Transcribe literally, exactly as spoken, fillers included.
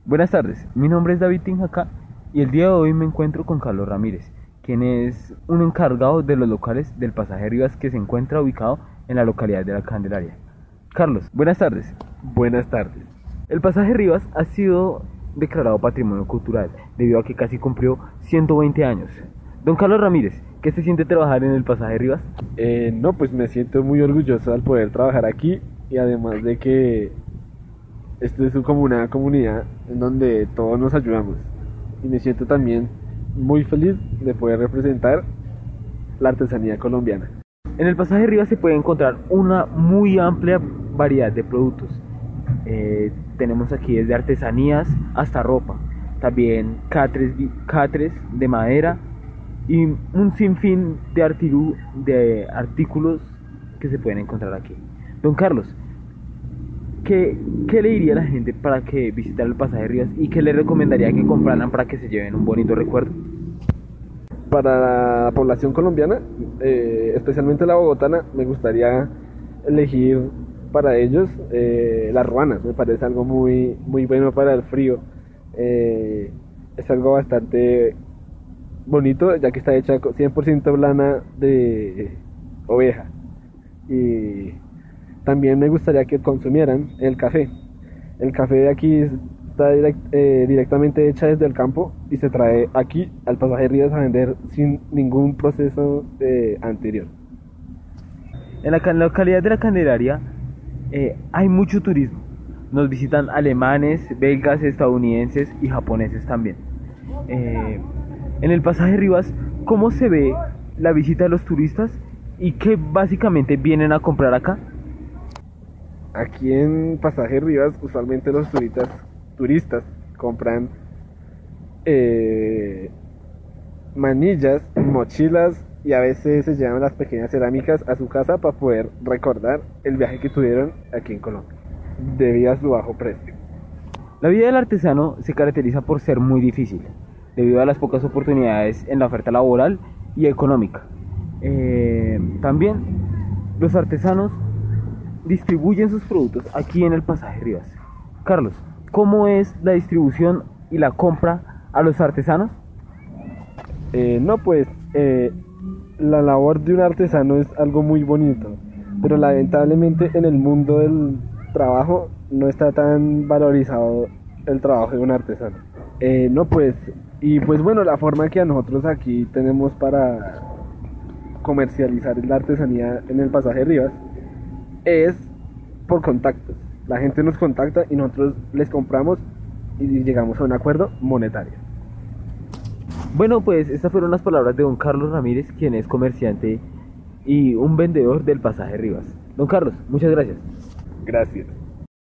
Buenas tardes, mi nombre es David Tinjacá y el día de hoy me encuentro con Carlos Ramírez, quien es un encargado de los locales del Pasaje Rivas que se encuentra ubicado en la localidad de La Candelaria. Carlos, buenas tardes. Buenas tardes. El Pasaje Rivas ha sido declarado Patrimonio Cultural debido a que casi cumplió ciento veinte años. Don Carlos Ramírez, ¿qué se siente trabajar en el Pasaje Rivas? Eh, no, pues me siento muy orgulloso al poder trabajar aquí y además de que esto es como una comunidad en donde todos nos ayudamos y me siento también muy feliz de poder representar la artesanía colombiana. En el Pasaje Rivas se puede encontrar una muy amplia variedad de productos. Eh, tenemos aquí desde artesanías hasta ropa, también catres, catres de madera y un sinfín de, artilu, de artículos que se pueden encontrar aquí. Don Carlos, ¿qué, ¿qué le diría a la gente para que visitara el Pasaje Rivas y qué le recomendaría que compraran para que se lleven un bonito recuerdo? Para la población colombiana, eh, especialmente la bogotana, me gustaría elegir para ellos eh, las ruanas. Me parece algo muy, muy bueno para el frío. Eh, es algo bastante bonito, ya que está hecha cien por ciento lana de oveja. Y también me gustaría que consumieran el café. El café de aquí está direct, eh, directamente hecha desde el campo y se trae aquí al Pasaje Rivas a vender sin ningún proceso eh, anterior. En la localidad de La Candelaria eh, hay mucho turismo. Nos visitan alemanes, belgas, estadounidenses y japoneses también. Eh, en el Pasaje Rivas, ¿cómo se ve la visita de los turistas y qué básicamente vienen a comprar acá? Aquí en Pasaje Rivas usualmente los turistas, turistas compran eh, manillas, mochilas y a veces se llevan las pequeñas cerámicas a su casa para poder recordar el viaje que tuvieron aquí en Colombia, debido a su bajo precio. La vida del artesano se caracteriza por ser muy difícil, debido a las pocas oportunidades en la oferta laboral y económica. Eh, también los artesanos distribuyen sus productos aquí en el Pasaje Rivas. Carlos, ¿cómo es la distribución y la compra a los artesanos? Eh, no, pues eh, la labor de un artesano es algo muy bonito, pero lamentablemente en el mundo del trabajo no está tan valorizado el trabajo de un artesano. Eh, no, pues, y pues bueno, la forma que a nosotros aquí tenemos para comercializar la artesanía en el Pasaje Rivas es por contactos. La gente nos contacta y nosotros les compramos y llegamos a un acuerdo monetario. Bueno, pues estas fueron las palabras de don Carlos Ramírez, quien es comerciante y un vendedor del Pasaje Rivas. Don Carlos, muchas gracias. Gracias.